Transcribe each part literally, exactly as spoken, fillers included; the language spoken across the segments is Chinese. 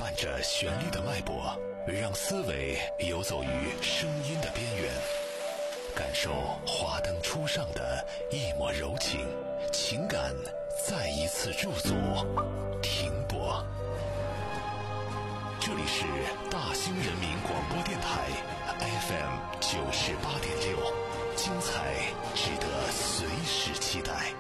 伴着旋律的脉搏，让思维游走于声音的边缘，感受华灯初上的一抹柔情，情感再一次驻足停泊。这里是大兴人民广播电台 F M 九十八点六，精彩值得随时期待。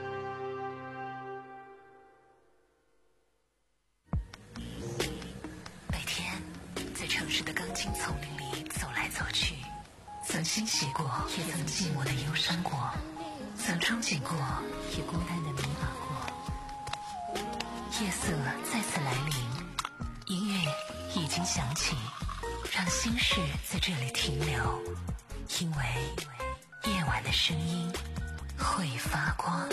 每天在城市的钢筋丛林里走来走去，曾欣喜过，也曾寂寞的忧伤过，曾憧憬过，也孤单的迷茫过。夜色再次来临，音乐已经响起，让心事在这里停留，因为夜晚的声音会发光。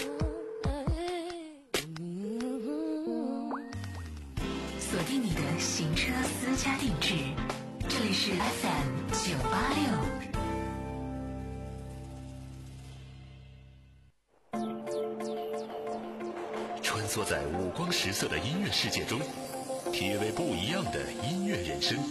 锁定你的行车私家定制，这里是 F M 九八六。 穿梭在五光十色的音乐世界中，体味不一样的音乐人生。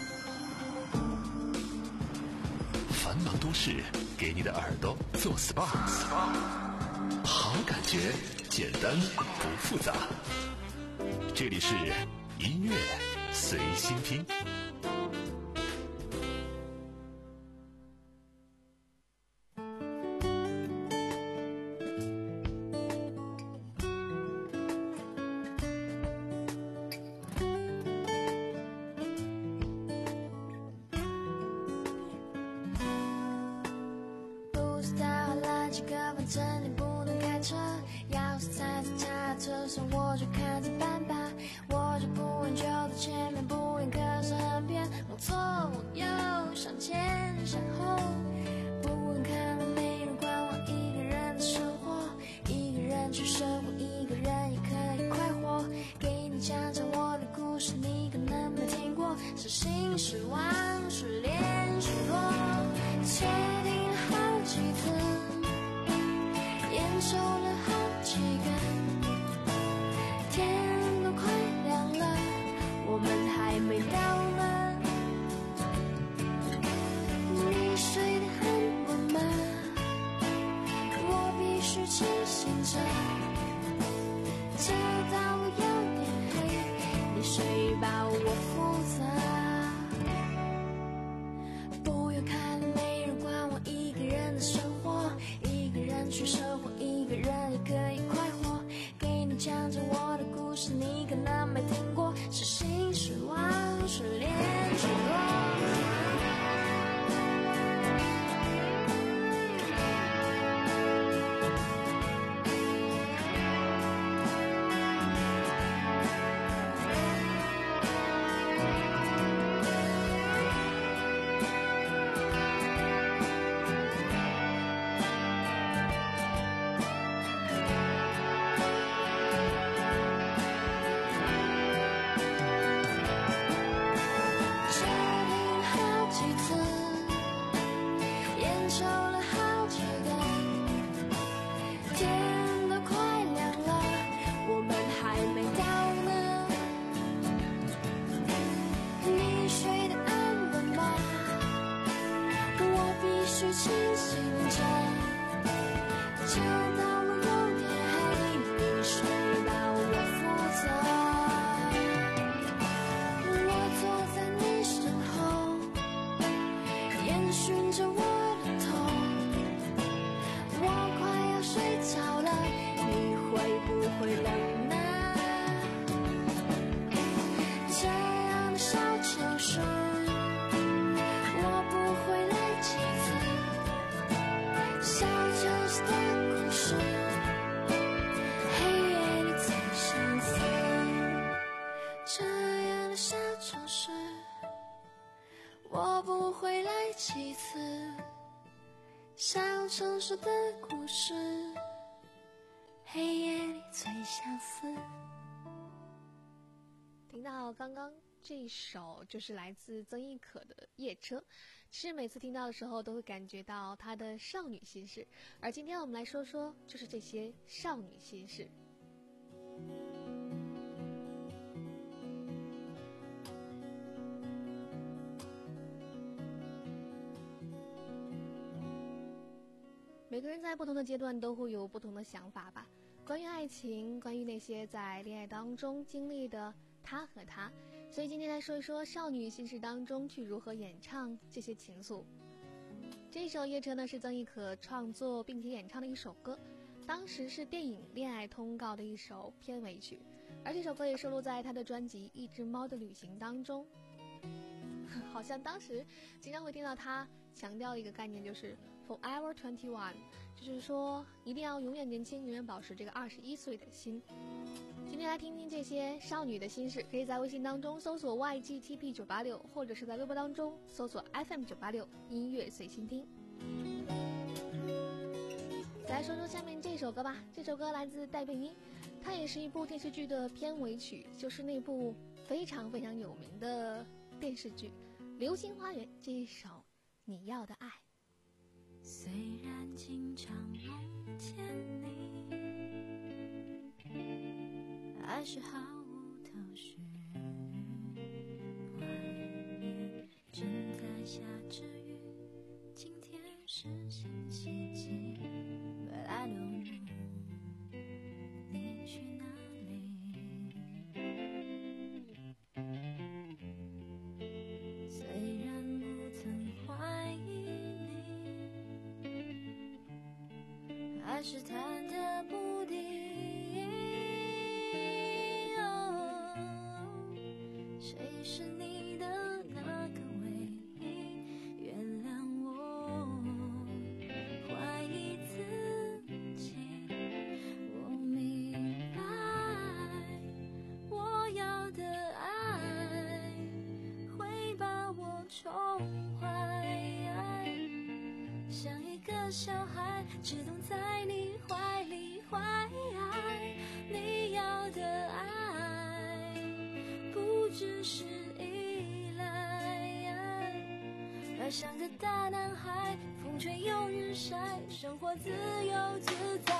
繁忙都市给你的耳朵做 S P A， 好感觉简单不复杂。这里是音乐随心听。 真的不能开车，钥匙踩在他车上，我就看着办吧。我就不问就在前面，不愿可是很偏，往左往右，向前向后，不能看到没人管我一个人的生活，一个人去生活，一个人也可以快活。给你讲讲我的故事，你可能没听过，是心是往是恋是落，确定了好几次，烟抽了好几根，天都快亮了，我们还没到呢。你睡得很稳吗？我必须清醒着，这道路有点黑，你睡吧，我负责。不用看，没人管我一个人的生活，一个人去生活，一个人也可以快活。给你讲讲我的故事，你可能没听过，是心是往是恋是落。清醒着，这道路有点黑，你睡吧，我负责。我坐在你身后，烟熏着我的头，我快要睡着了，你会不会冷呢？这样的小城市，我不会来几次。小城市的故事，黑夜里最相似。这样的小城市，我不会来几次。小城市的故事，黑夜里最相似。 听到刚刚这一首就是来自曾轶可的《夜车》，其实每次听到的时候都会感觉到她的少女心事，而今天我们来说说就是这些少女心事。 每个人在不同的阶段都会有不同的想法吧，关于爱情，关于那些在恋爱当中经历的他和他。所以今天来说一说少女心事当中去如何演唱这些情愫。这首《夜车》呢是曾轶可创作并且演唱的一首歌，当时是电影《恋爱通告》的一首片尾曲，而这首歌也收录在她的专辑《一只猫的旅行》当中。好像当时经常会听到她强调一个概念，就是 Forever twenty-one， 就是说一定要永远年轻，永远保持这个二十一岁的心。今天来听听这些少女的心事，可以在微信当中搜索 Y G T P 九八六， 或者是在微博当中搜索 F M 九八六 音乐随心听。再来说说下面这首歌吧，这首歌来自戴佩妮，它也是一部电视剧的片尾曲，就是那部非常非常有名的电视剧《流星花园》这一首《你要的爱》。 虽然经常梦见你，还是毫无头绪，外面正在下着雨，今天是星期几 But I don't know 你去哪里。虽然不曾怀疑你，还是忐忑不定。谁是你的那个唯一？原谅我怀疑自己。我明白，我要的爱会把我宠坏，像一个小孩只懂在你怀里怀。你要的爱不只是依赖，而像个大男孩，风吹又日晒，生活自由自在。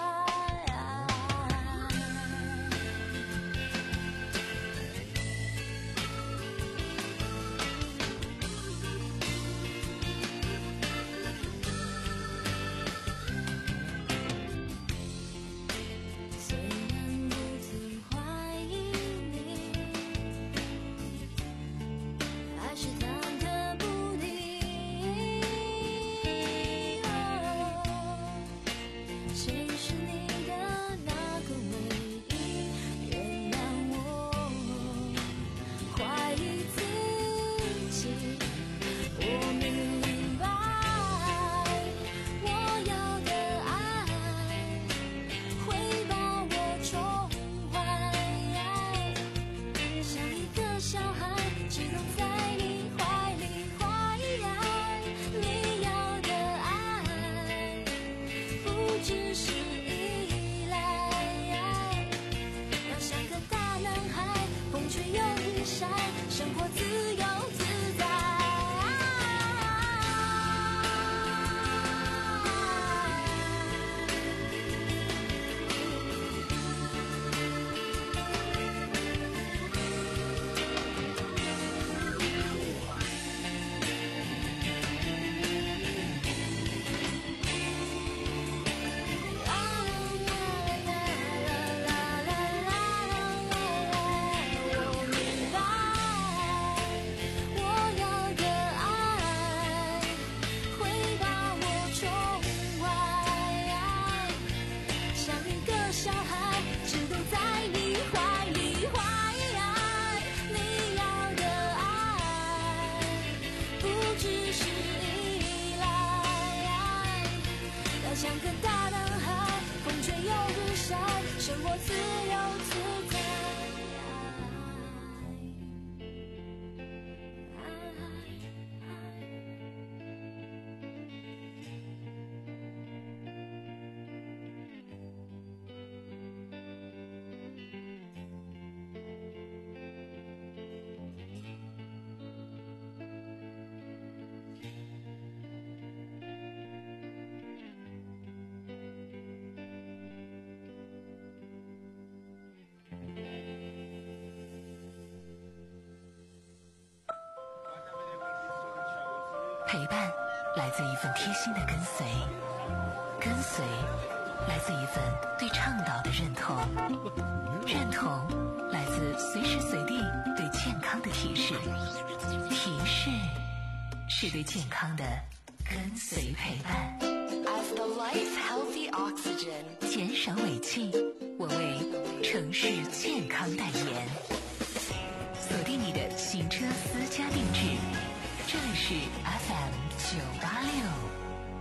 陪伴来自一份贴心的跟随， 跟随来自一份对倡导的认同，认同来自随时随地对健康的提示，提示是对健康的跟随陪伴。 As the life healthy oxygen， 减少尾气，我为城市健康代言。锁定你的行车私家定制，这里是 F M 九八六。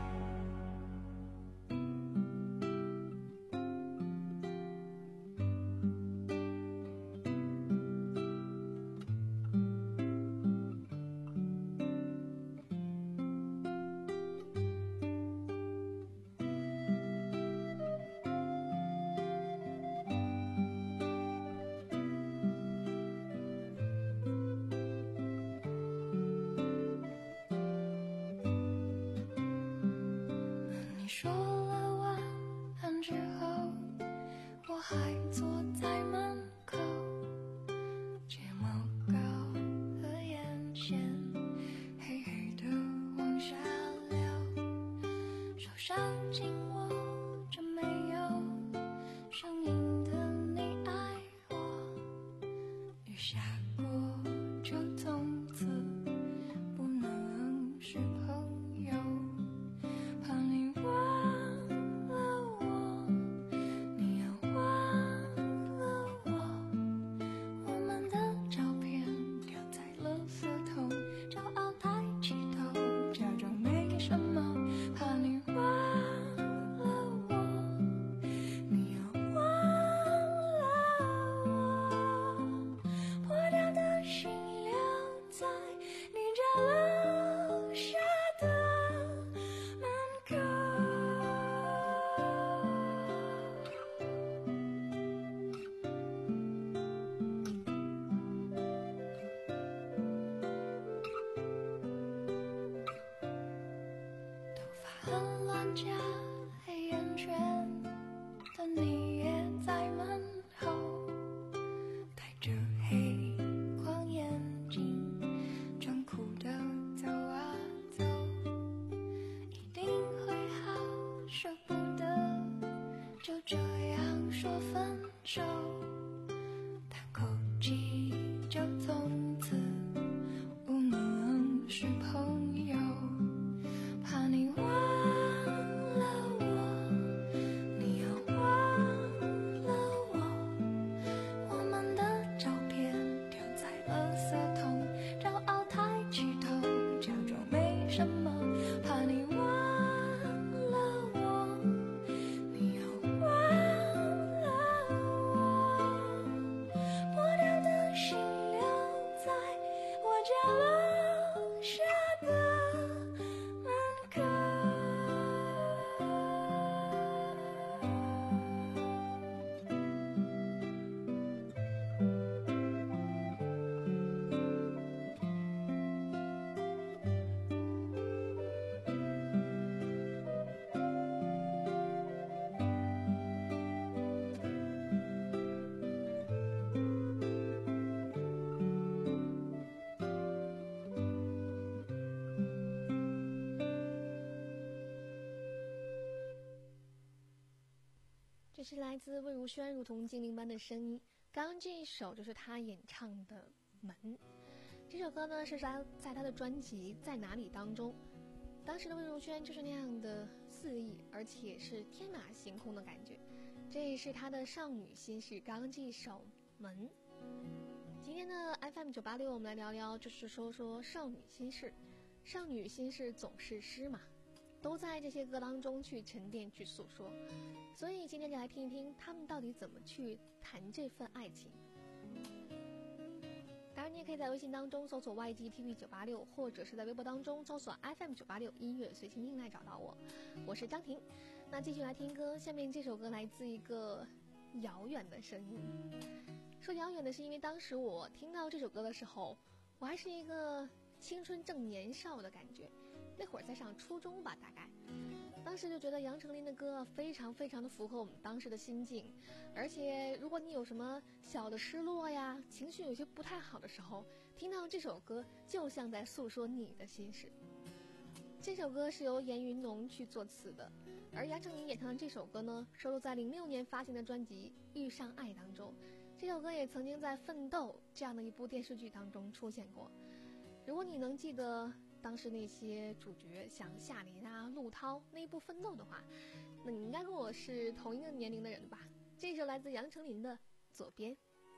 说了晚安之后，我还坐在门口，睫毛膏和眼线黑黑的往下流，手上紧握着没有声音的你爱我，雨下过就从此不能是朋友，怕你忘了我，你要忘了我，我们的照片掉在垃圾桶，骄傲抬起头，假装没什么，怕你忘了我，你要忘了我，破掉的心留在你家楼下的门口。头发很乱加黑眼圈的你也在门后，戴着黑框眼镜，装酷的走啊走，一定会好舍不得，就这样说分手，叹口气就从此不能是朋友，怕你忘了我，你要忘了我，我们的照片掉在垃圾桶，骄傲抬起头，假装没什么，怕你忘了我，你要忘了我，破掉的心留在我家楼下的门口。 这是来自魏如萱如同精灵般的声音，刚刚这一首就是她演唱的《门》。这首歌呢是在在她的专辑《在哪里》当中，当时的魏如萱就是那样的肆意，而且是天马行空的感觉。这也是她的少女心事，刚刚这一首《门》。今天的 F M 九八六，我们来聊聊，就是说说少女心事。少女心事总是诗嘛，都在这些歌当中去沉淀去诉说，所以今天就来听一听他们到底怎么去谈这份爱情。当然你也可以在微信当中搜索 Y G T V 九八六，或者是在微博当中搜索 F M 九八六音乐随心听来找到我，我是张婷。那继续来听歌，下面这首歌来自一个遥远的声音。说遥远的是因为当时我听到这首歌的时候，我还是一个青春正年少的感觉，那会儿在上初中吧，大概当时就觉得杨丞琳的歌非常非常的符合我们当时的心境，而且如果你有什么小的失落呀，情绪有些不太好的时候，听到这首歌就像在诉说你的心事。 这首歌是由严云农去作词的，而杨丞琳演唱的这首歌呢，收录在零六年发行的专辑《遇上爱》当中。这首歌也曾经在《奋斗》这样的一部电视剧当中出现过。如果你能记得当时那些主角像夏琳啊、陆涛那一部《奋斗》的话，那你应该跟我是同一个年龄的人吧。这首来自杨丞琳的《左边》。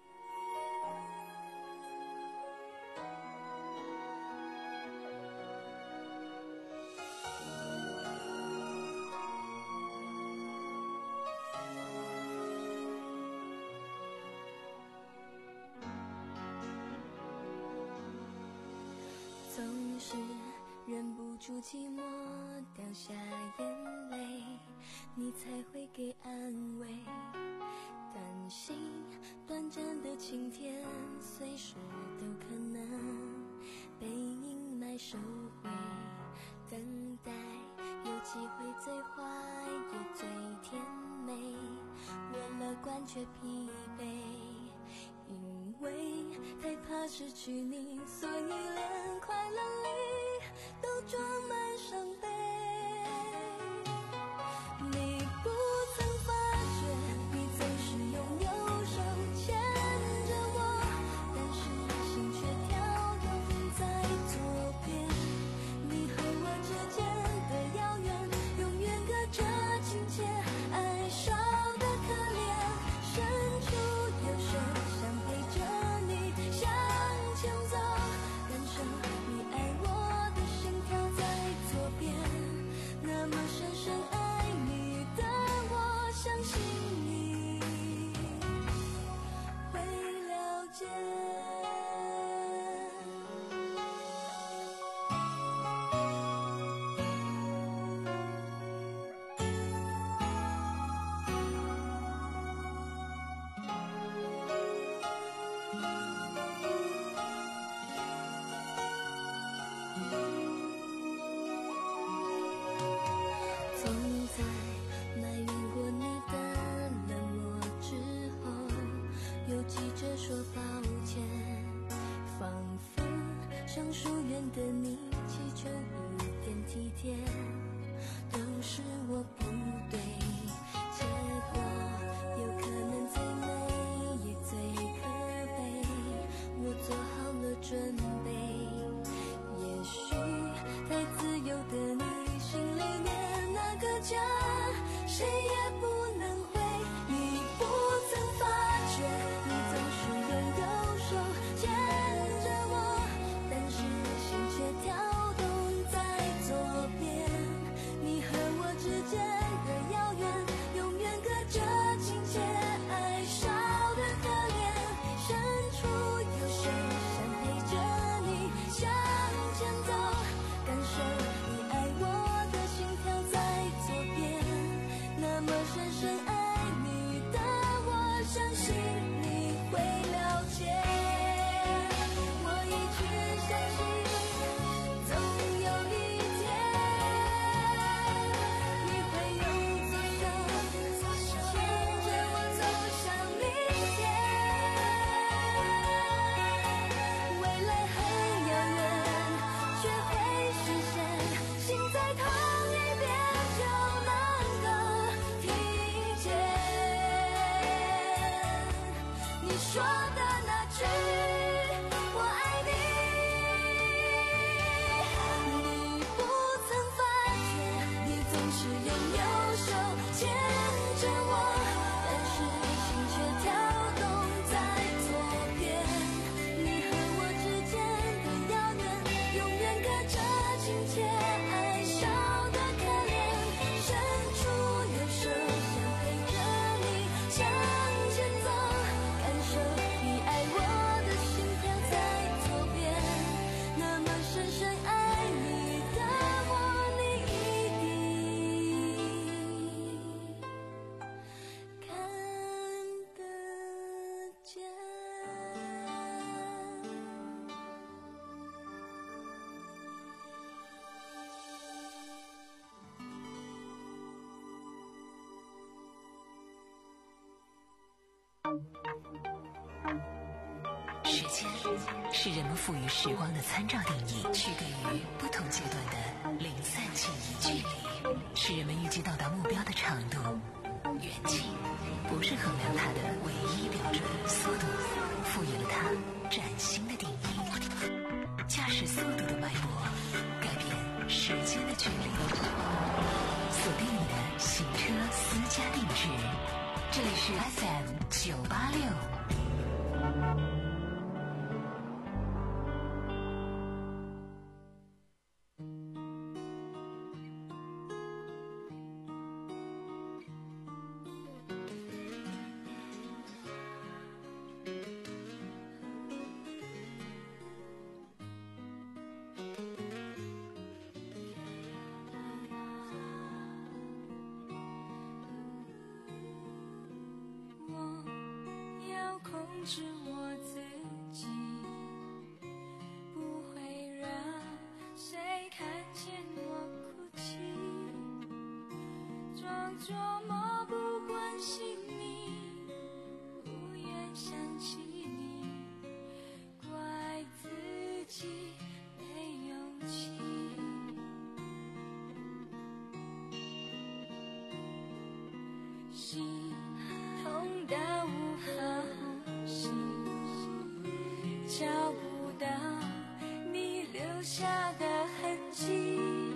总是忍不住寂寞掉下眼泪，你才会给安慰，担心短暂的晴天随时都可能被阴霾收回，等待有机会最坏也最甜美，我乐观却疲惫，因为太怕失去你，所以连快乐里都装满伤悲。你不曾发觉，你总是用右手牵着我，但是心却跳动在左边。你和我之间的遥远，永远隔着亲切，爱少的可怜，伸出右手想陪着你向前走，感受你爱我的心跳在左边，那么深深爱你的我，相信你会了解。总在埋怨过你的冷漠之后，又急着说抱歉，仿佛像疏远的你祈求一点体贴，都是我不对，结果有可能最美也最可悲，我做好了准备，也许太自由的你心里面那个家，谁也不能回。你不曾发觉，你总是用右手牵着我，但是心却跳动在左边。你和我之间的遥远，永远隔着亲切，爱少的可怜，伸出右手想陪着你向前走，感受你爱我的心跳在左边，那么深深爱你的我，相信你会了解。我一直相信，总有一天你会用左手牵着我走向明天。未来很遥远，却会实现，心在同一边就能够听见你说的那句我爱你。你不曾发觉，你总是用右手牵着我，但是心却跳动在左边。你和我之间的遥远，永远隔着亲切，爱少的可怜，伸出右手想陪着你向前走，感受你爱我的心跳在左边，那么深深爱你的我，你一定看得见。 是时间是人们赋予时光的参照定义，区隔于不同阶段的零散记忆。距离是人们预计到达目标的长度，远近不是衡量它的唯一标准。速度赋予了它崭新的定义，驾驶速度的脉搏改变时间的距离。锁定你的行车私家定制，这里是 F M 九八六。 控制我自己，不会让谁看见我哭泣，装作漠不关心你，不愿想起你，怪自己没勇气，心痛到无法找不到你留下的痕迹，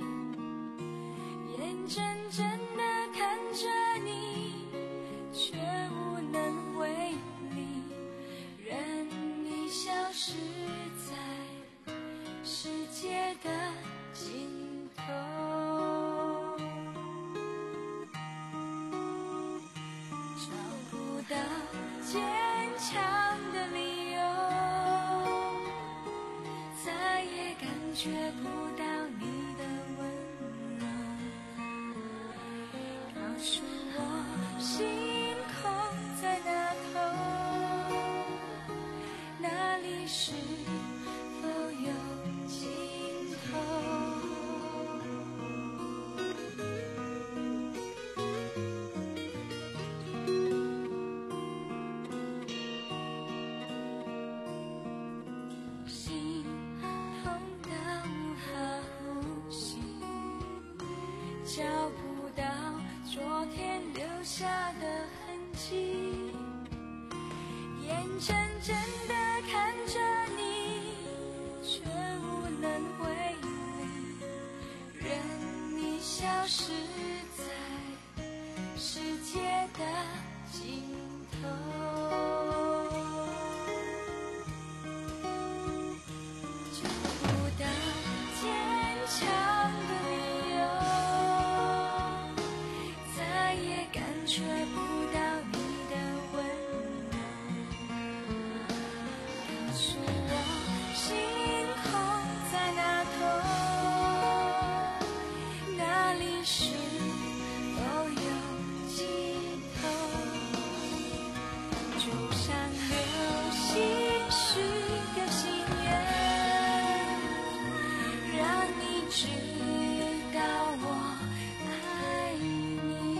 眼睁睁地看着你，却无能为力，任你消失在世界的尽头，找不到坚强的理由，感觉不到你的温柔，告诉我星空在那头，那里是否有尽头，找不到昨天留下的痕迹，眼睁睁地看着你，却无能为力，任你消失在世界的尽头，找不到坚强的理由，感觉不到你的温柔，告诉我星空在那头，那里是否有尽头，就像流星许个心愿，让你知道我爱你。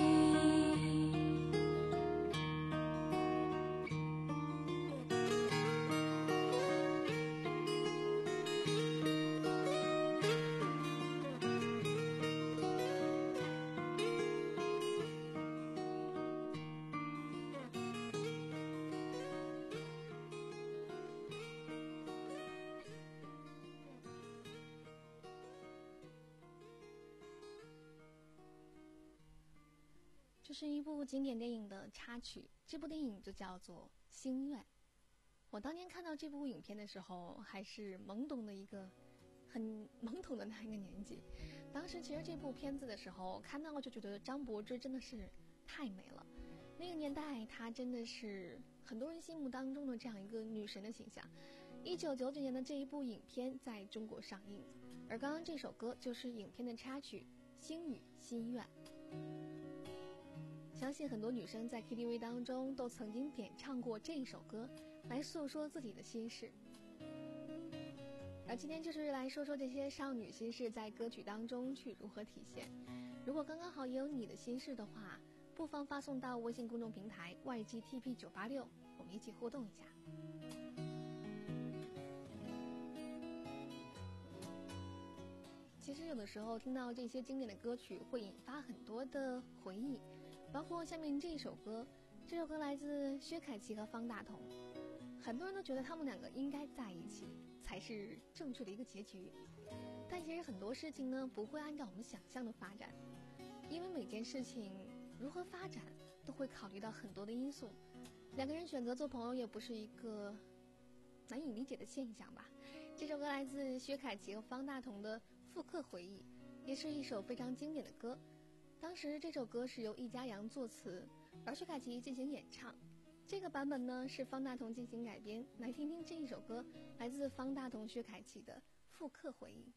这是一部经典电影的插曲，这部电影就叫做《心愿》。我当年看到这部影片的时候，还是懵懂的一个很懵懂的那一个年纪。当时其实这部片子的时候看到就觉得张柏芝真的是太美了，那个年代她真的是很多人心目当中的这样一个女神的形象。一九九九年的这一部影片在中国上映，而刚刚这首歌就是影片的插曲《星语心愿》。相信很多女生在 K T V 当中都曾经点唱过这一首歌，来诉说自己的心事。而今天就是来说说这些少女心事在歌曲当中去如何体现。如果刚刚好也有你的心事的话，不妨发送到微信公众平台 Y G T P 九八六，我们一起互动一下。 其实有的时候听到这些经典的歌曲会引发很多的回忆，包括下面这一首歌，这首歌来自薛凯琪和方大同。很多人都觉得他们两个应该在一起才是正确的一个结局，但其实很多事情呢不会按照我们想象的发展，因为每件事情如何发展都会考虑到很多的因素。两个人选择做朋友也不是一个难以理解的现象吧。这首歌来自薛凯琪和方大同的《复刻回忆》，也是一首非常经典的歌。当时这首歌是由易家扬作词，而薛凯琪进行演唱。这个版本呢是方大同进行改编。来听听这一首歌，来自方大同薛凯琪的《复刻回忆》。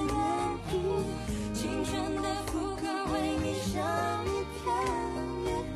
青春的复刻为你上一片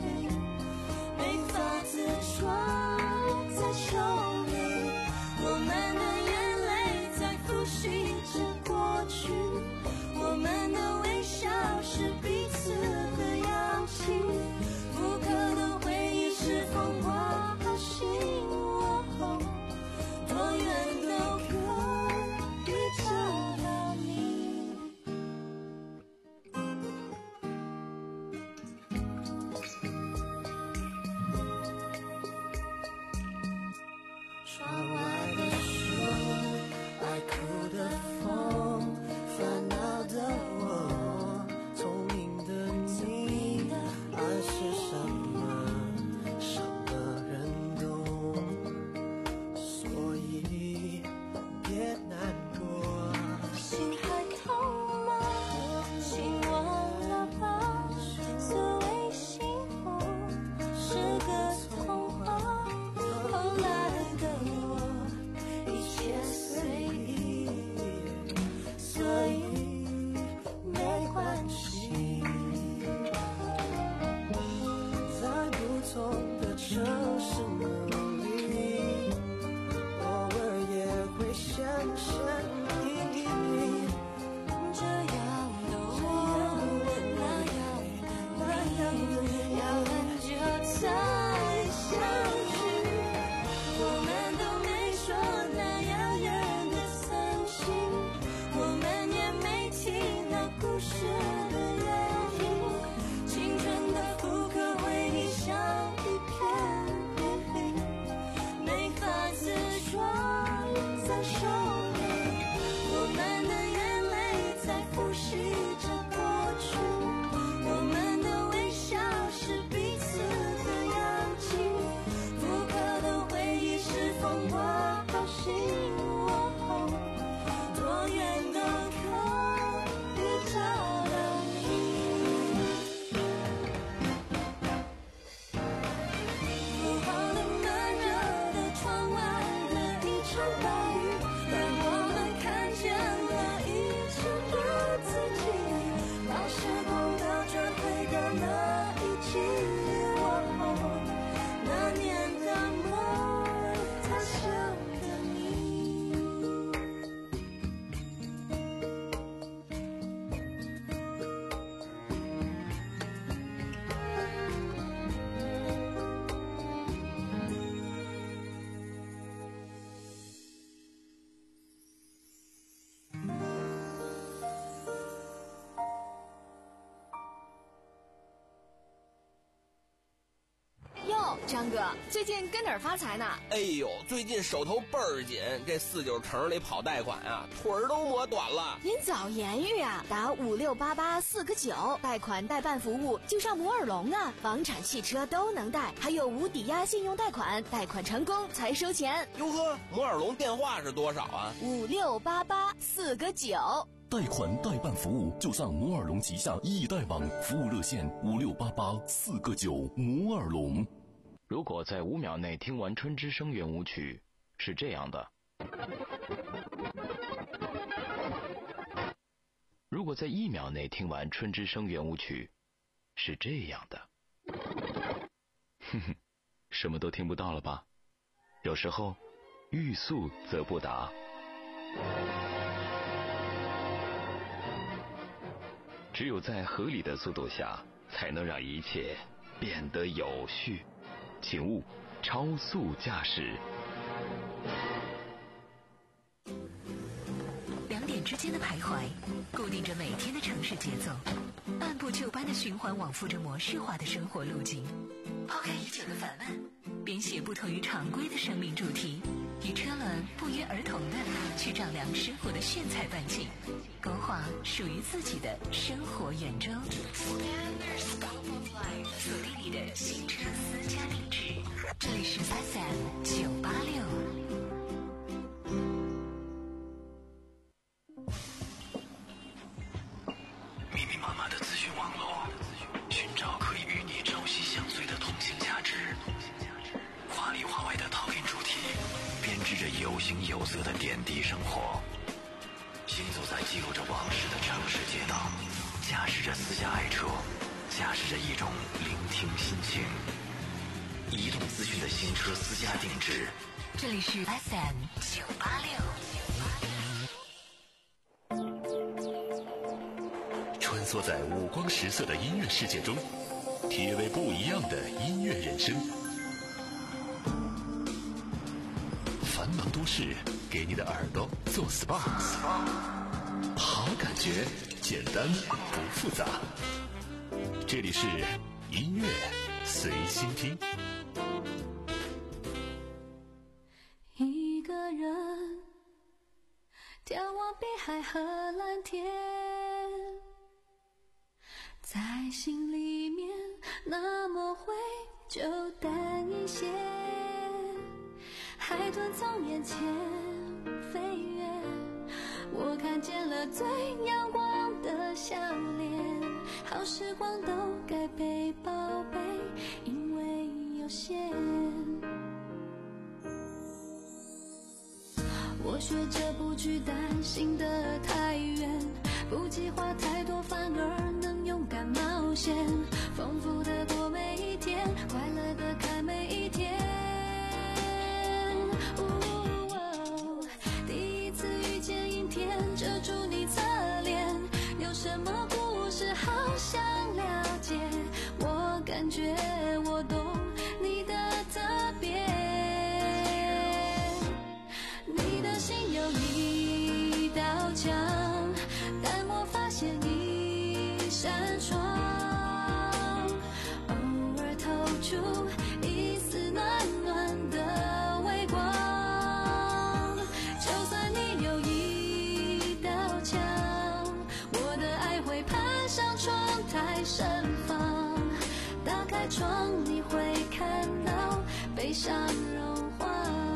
张哥，最近跟哪儿发财呢？ 哎呦，最近手头倍儿紧，这四九城里跑贷款啊，腿儿都磨短了。 您早言语啊，打五六八八四个九，贷款代办服务就上摩尔龙啊，房产、汽车都能贷，还有无抵押信用贷款，贷款成功才收钱。 哟呵，摩尔龙电话是多少啊？ 五六八八四个九。 贷款代办服务就上摩尔龙旗下易贷网，服务热线五六八八四个九。摩尔龙。 如果在五秒内听完春之声圆舞曲，是这样的；如果在一秒内听完春之声圆舞曲，是这样的。哼哼，什么都听不到了吧？有时候，欲速则不达。只有在合理的速度下，才能让一切变得有序。请勿超速驾驶。 两点之间的徘徊，固定着每天的城市节奏，按部就班的循环往复着模式化的生活路径。抛开已久的烦闷，编写不同于常规的生命主题，与车轮不约而同的去丈量生活的炫彩半径，勾画属于自己的生活圆周。锁定你的新车私家定制，这里是 F M 九八六。 密密麻麻的资讯网络，寻找可以与你朝夕相随的通信价值。华里华外的讨论主题，编织着有形有色的点滴生活。行走在记录着往事的城市街道，驾驶着私家爱车，驾驶着一种聆听心情。移动资讯的新车私家定制， 这里是 F M 九八六。 穿梭在五光十色的音乐世界中，体味不一样的音乐人生。繁忙都市给你的耳朵做 S P A， 好感觉简单不复杂。这里是音乐随心听。 一个人眺望碧海和蓝天，在心里面那么灰就淡一些，海豚从眼前飞跃，我看见了最阳光的笑脸，好时光都该被宝贝，因为有限。我学着不去担心的太远，不计划太多，反而能勇敢冒险，丰富的过每一天，快乐的看每一天。哦，第一次遇见阴天，遮住你侧脸，有什么故事好想了解，我感觉我懂你的特别。你的心有一道墙，但我发现一扇窗，偶尔透出一丝暖暖的微光。就算你有一道墙，我的爱会攀上窗台盛放，打开窗你会看到悲伤融化。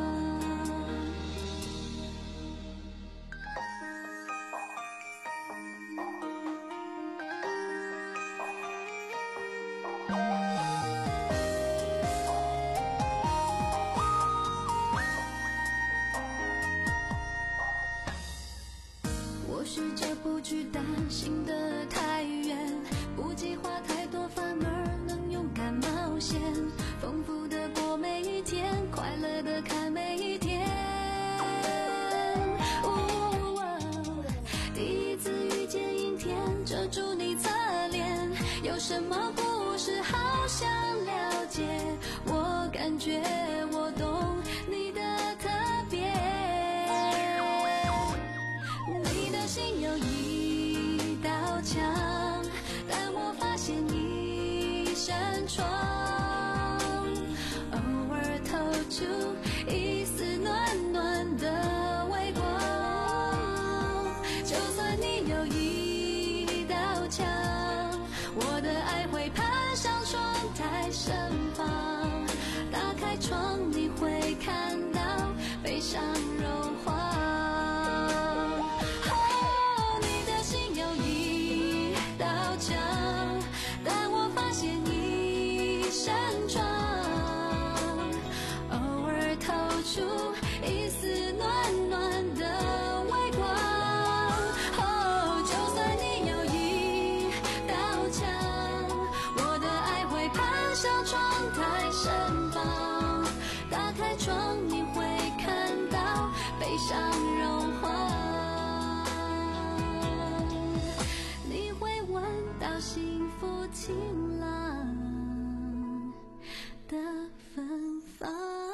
我试着不去担心的太远，不计划太多，反而能勇敢冒险，丰富的过每一天，快乐的看每一天。哦，第一次遇见阴天，遮住你侧脸，有什么故事好想了解，我感觉我懂你的特别。你的心有一道墙，但我发现一扇窗， 上融化，你会闻到幸福晴朗的芬芳。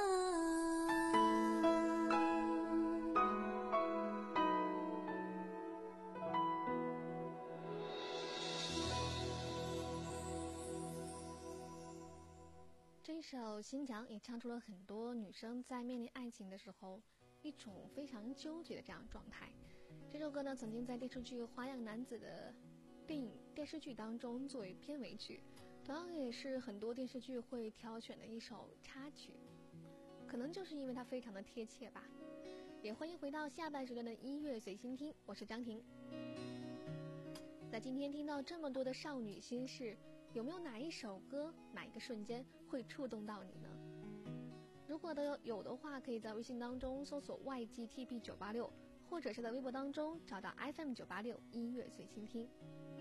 这首《新娘》也唱出了很多女生在面临爱情的时候一种非常纠结的这样状态。这首歌呢，曾经在电视剧《花样男子》的电影电视剧当中作为片尾曲，同样也是很多电视剧会挑选的一首插曲，可能就是因为它非常的贴切吧。也欢迎回到下半时段的音乐随心听，我是张婷。在今天听到这么多的少女心事，有没有哪一首歌哪一个瞬间会触动到你呢？如果的有的话，可以在微信当中搜索 Y G T P 九八六，或者是在微博当中找到 F M 九八六音乐随心听。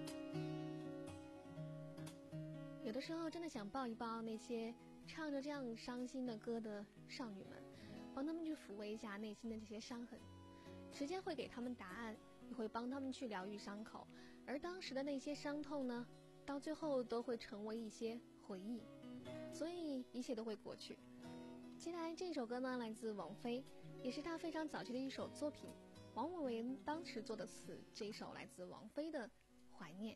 有的时候真的想抱一抱那些唱着这样伤心的歌的少女们，帮他们去抚慰一下内心的这些伤痕。时间会给他们答案，也会帮他们去疗愈伤口，而当时的那些伤痛呢，到最后都会成为一些回忆，所以一切都会过去。接下来这首歌呢，来自王菲，也是她非常早期的一首作品，王伟文当时做的词，这一首来自王菲的《怀念》。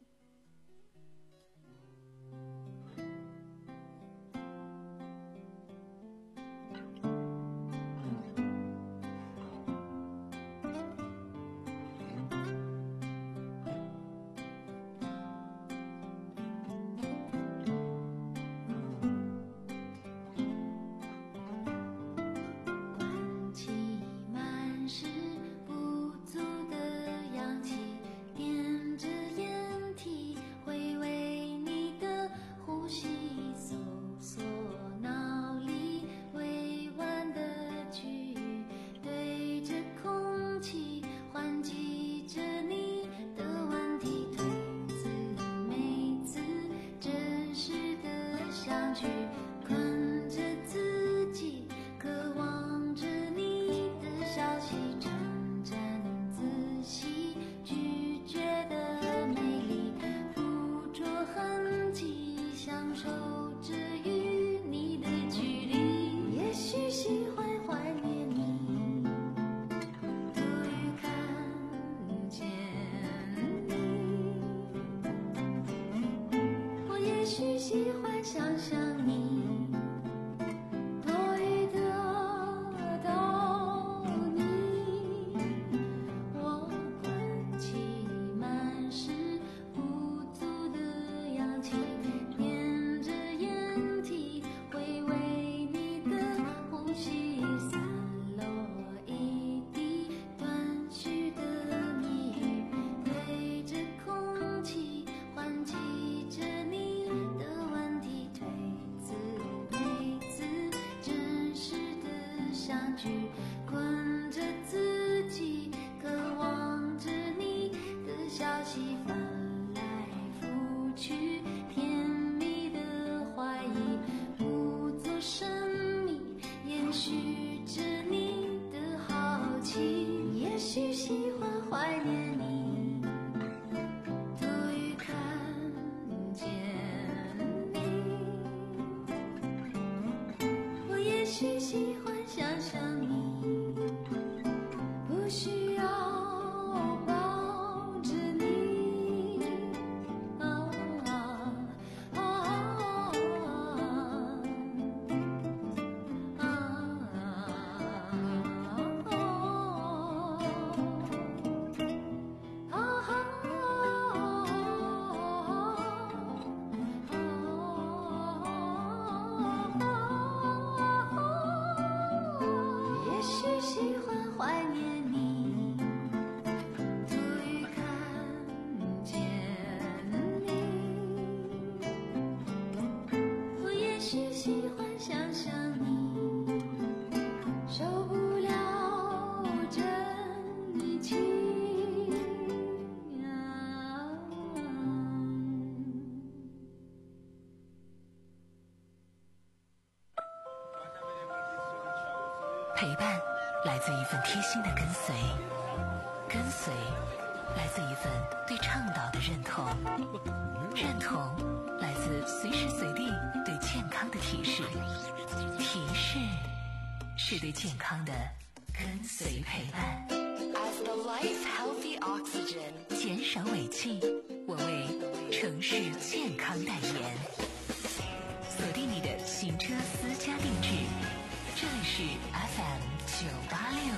陪伴来自一份贴心的跟随，跟随来自一份对倡导的认同，认同来自随时随地对健康的提示，提示是对健康的跟随陪伴。 As the life healthy oxygen， 减少尾气，我为城市健康代言。锁定你的行车私家定制，这里是 F M 九八六。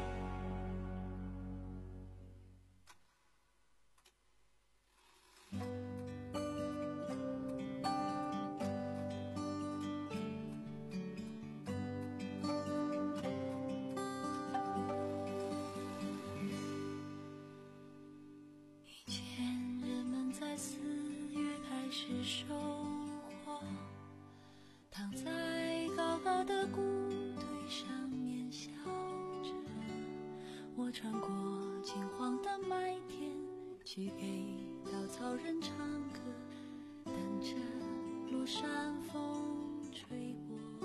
收获，躺在高高的谷堆上面笑着，我穿过金黄的麦田，去给稻草人唱歌，等着落山风吹过。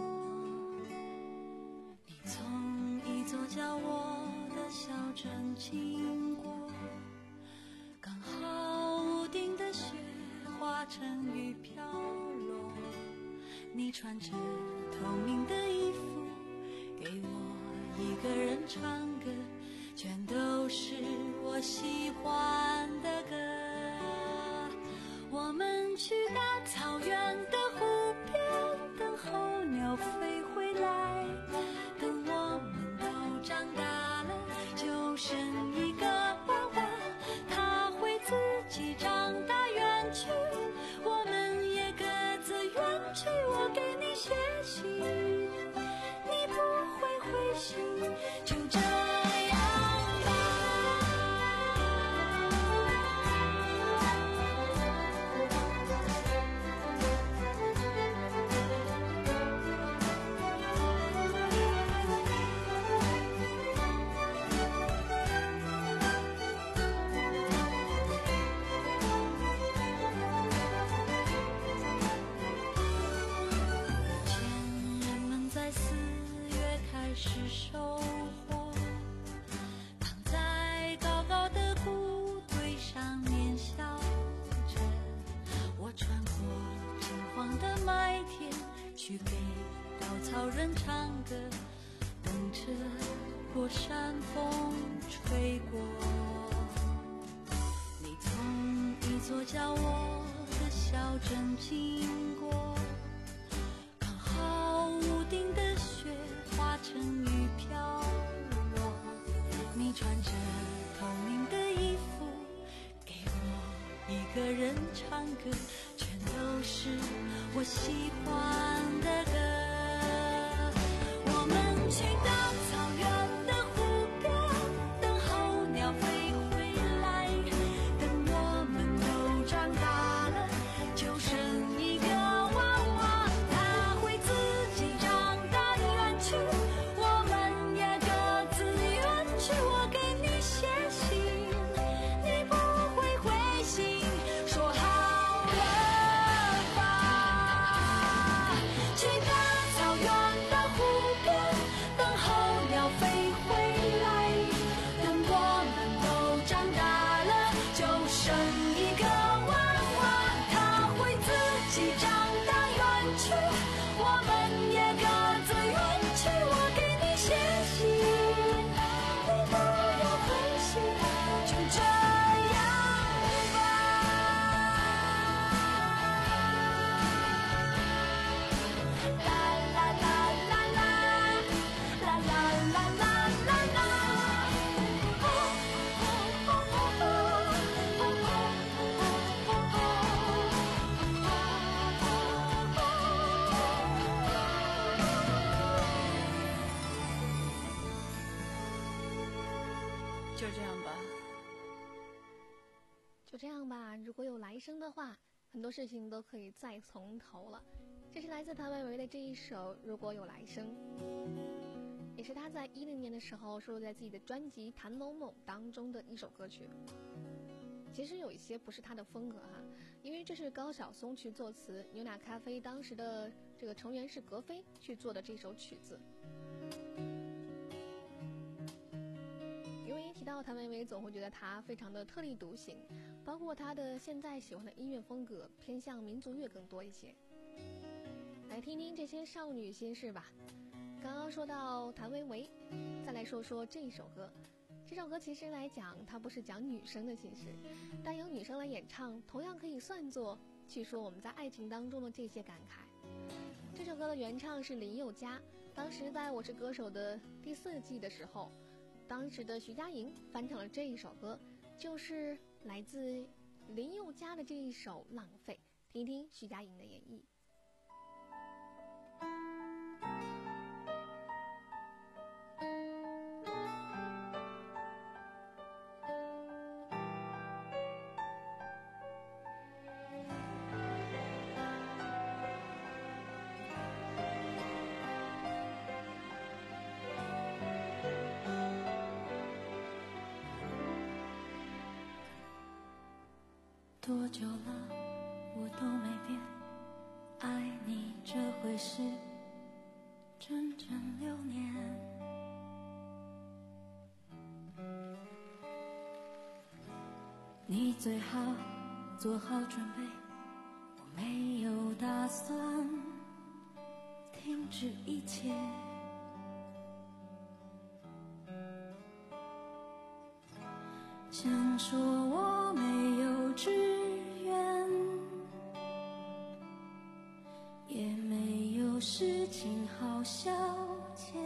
你从一座叫我的小镇经过，刚好屋顶的雪化成雨飘落，你穿着透明的衣服给我一个人唱歌，全都是我喜欢的歌。我们去大草原的湖边，等候鸟飞回来，等我们都长大了，就剩一个娃娃，他会自己长大远去，我们也各自远去。我给你写信，你不会回信，就这样吧。是收获，躺在高高的谷堆上面笑着，我穿过金黄的麦田，去给稻草人唱歌，等着过山风吹过。你从一座叫我的小镇经过，刚好屋顶的雪化成雨飘落，你穿着透明的衣服给我一个人唱歌，全都是我喜欢的歌。我们去大草原的湖边，等候鸟飞回来，等我们都长大了，就剩一个娃娃，他会自己长大远去，我们也各自远去。我给你写信，你不会回信，说好了吧。去大草原的湖边，等候鸟飞回来，等我们都长大了，就剩一个娃娃，他会自己长大远去，我们也各自远去。我给你写信，你不要回信，就这样吧。啦啦啦啦啦，啦啦啦啦啦啦。就这样吧。 就这样吧，如果有来生的话，很多事情都可以再从头了。这是来自谭维维的这一首《如果有来生》，也是他在一零年的时候收录在自己的专辑《谭某某》当中的一首歌曲。其实有一些不是他的风格哈，因为这是高晓松去作词，牛奶咖啡当时的这个成员是格飞去做的这首曲子。 提到谭维维，总会觉得她非常的特立独行，包括她的现在喜欢的音乐风格偏向民族乐更多一些。来听听这些少女心事吧。刚刚说到谭维维，再来说说这一首歌。这首歌其实来讲，它不是讲女生的心事，但由女生来演唱，同样可以算作去说我们在爱情当中的这些感慨。这首歌的原唱是林宥嘉，当时在我是歌手的第四季的时候，当时的徐佳莹翻唱了这一首歌，就是来自林宥嘉的这一首《浪费》，听一听徐佳莹的演绎。 多久了，我都没变，爱你这回事，整整六年。你最好做好准备，我没有打算停止一切。先说我没有志愿，也没有事情好消遣，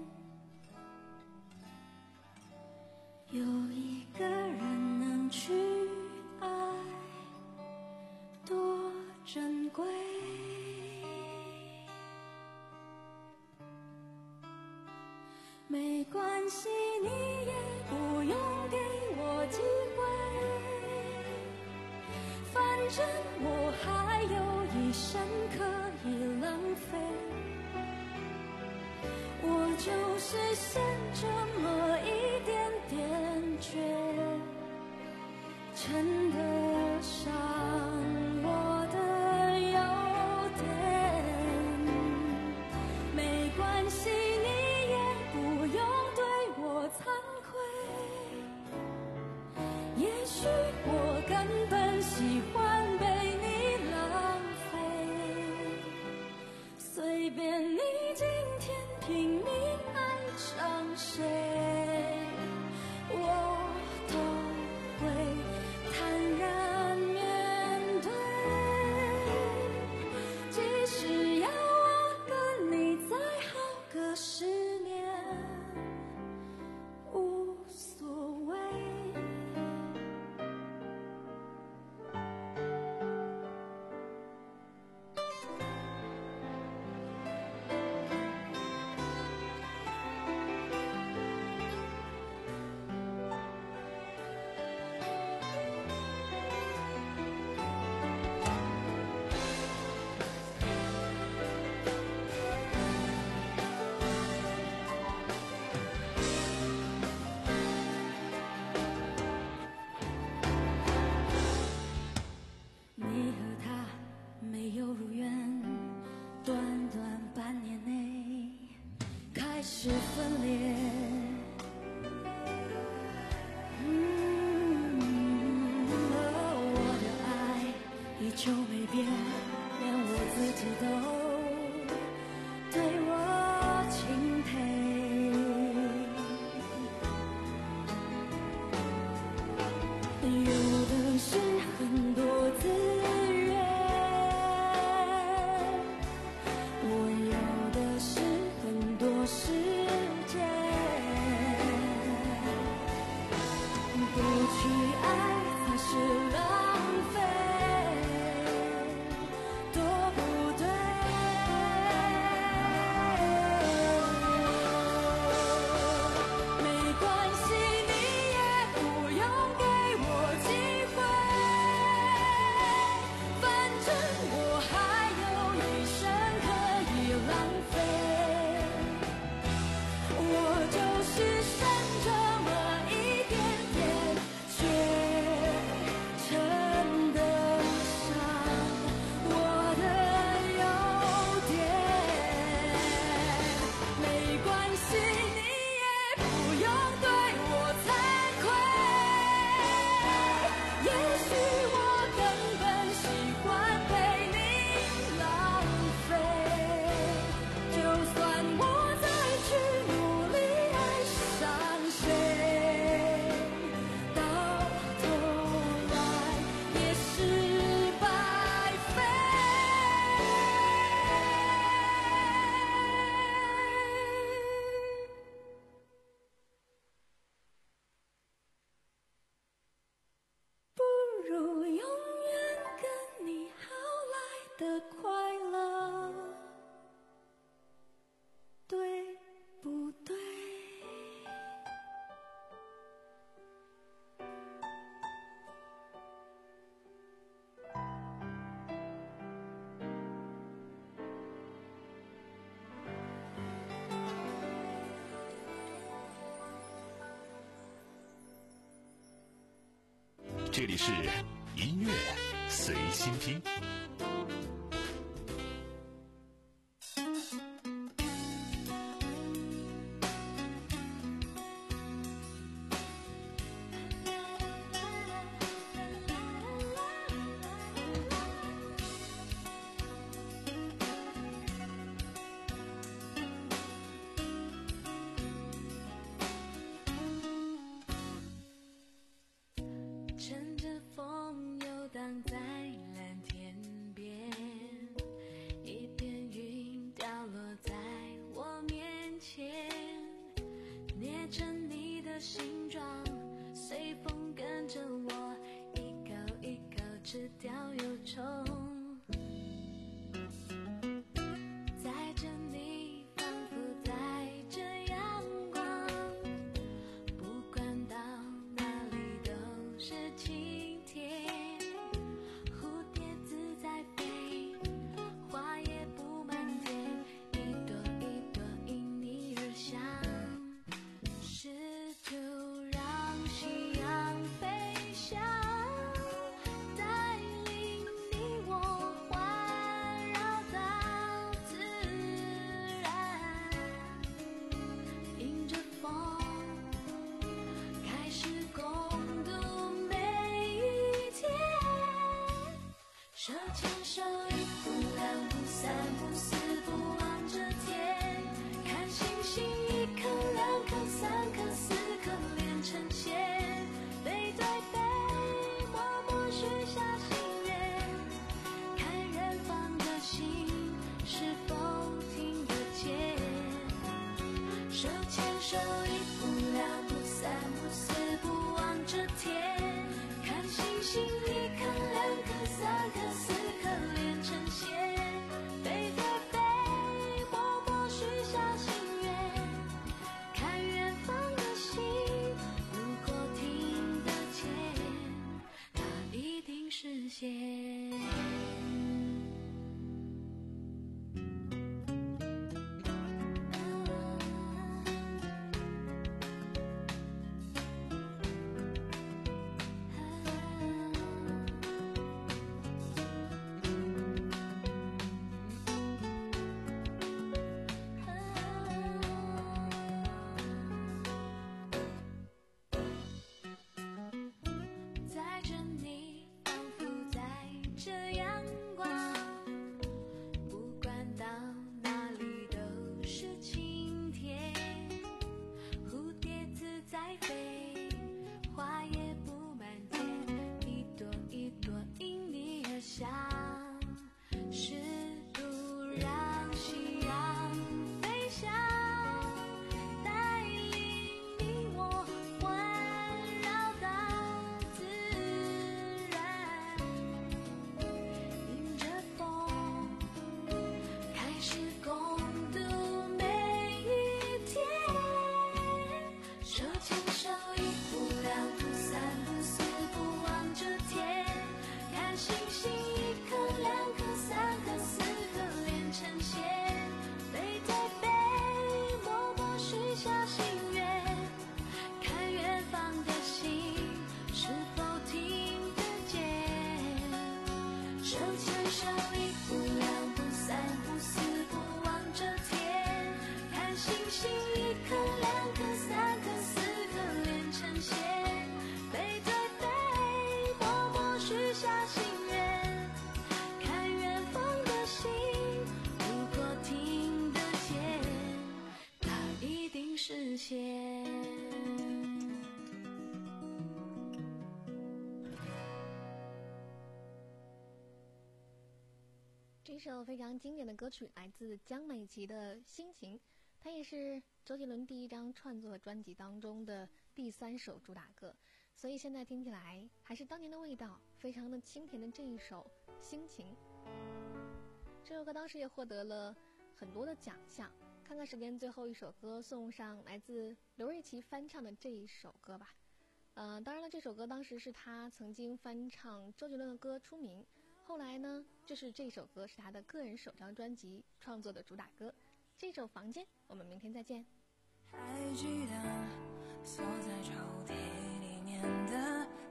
有一个人能去爱，多珍贵。没关系，你也不用给我机会，反正我还有一生可以浪费。我就是嫌这么一点点倔，称得上我的优点。没关系，你也不用对我惭愧，也许我根本喜欢被你浪费。随便你今天拼命爱上谁，我都会坦然面对。即使要我跟你再好个十年，无所谓。 这里是音乐随心听。 这首非常经典的歌曲来自江美琪的《心情》，它也是周杰伦第一张创作专辑当中的第三首主打歌，所以现在听起来还是当年的味道，非常的清甜的这一首《心情》。这首歌当时也获得了很多的奖项。看看时间，最后一首歌送上来自刘瑞琦翻唱的这一首歌吧。呃，当然了，这首歌当时是他曾经翻唱周杰伦的歌出名。后来呢，就是这首歌是他的个人首张专辑创作的主打歌。这首《房间》，我们明天再见。 还记得锁在抽屉里面的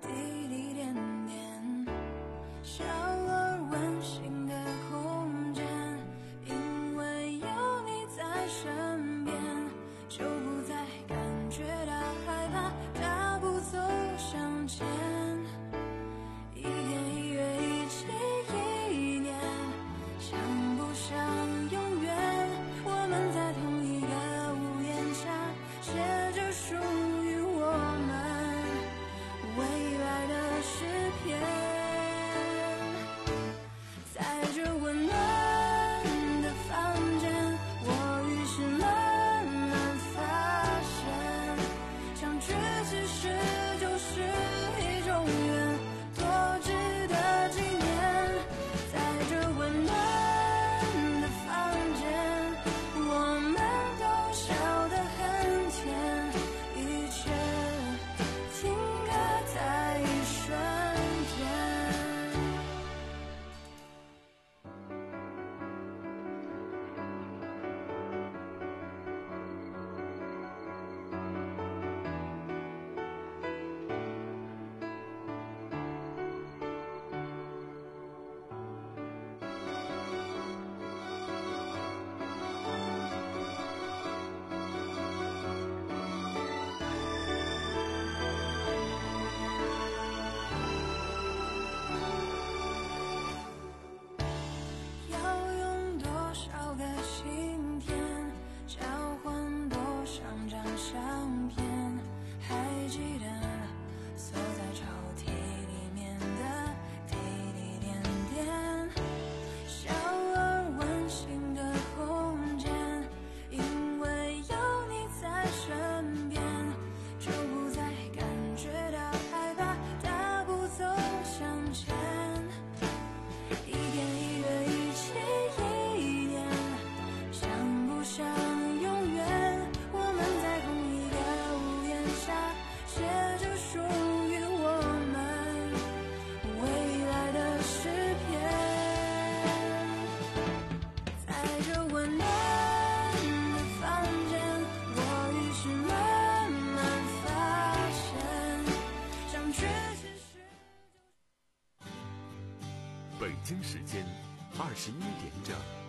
滴滴点点，小而温馨的空间，因为有你在身边，就不再感觉到害怕，大步走向前，一天一月一季一年，像不像永远，我们在同一个屋檐下，写着属于我们未来的诗篇。在这温暖的房间，我于是慢慢发现，相聚其实就是一种缘，多值得纪念。在这温暖的房间，我们都笑得很甜，一切停格在一瞬间。要用多少个晴天，交换多少张相片？还记得锁在抽屉里面的滴滴点点，小而温馨的空间，因为有你在身边，就不再感觉到害怕，大步走向前，一天一月一季一年，像不像永远，我们在同一个屋檐下，写着属于我们未来的诗篇。在这温暖的房间，我于是慢慢发现，相聚其实北京时间二十一点整。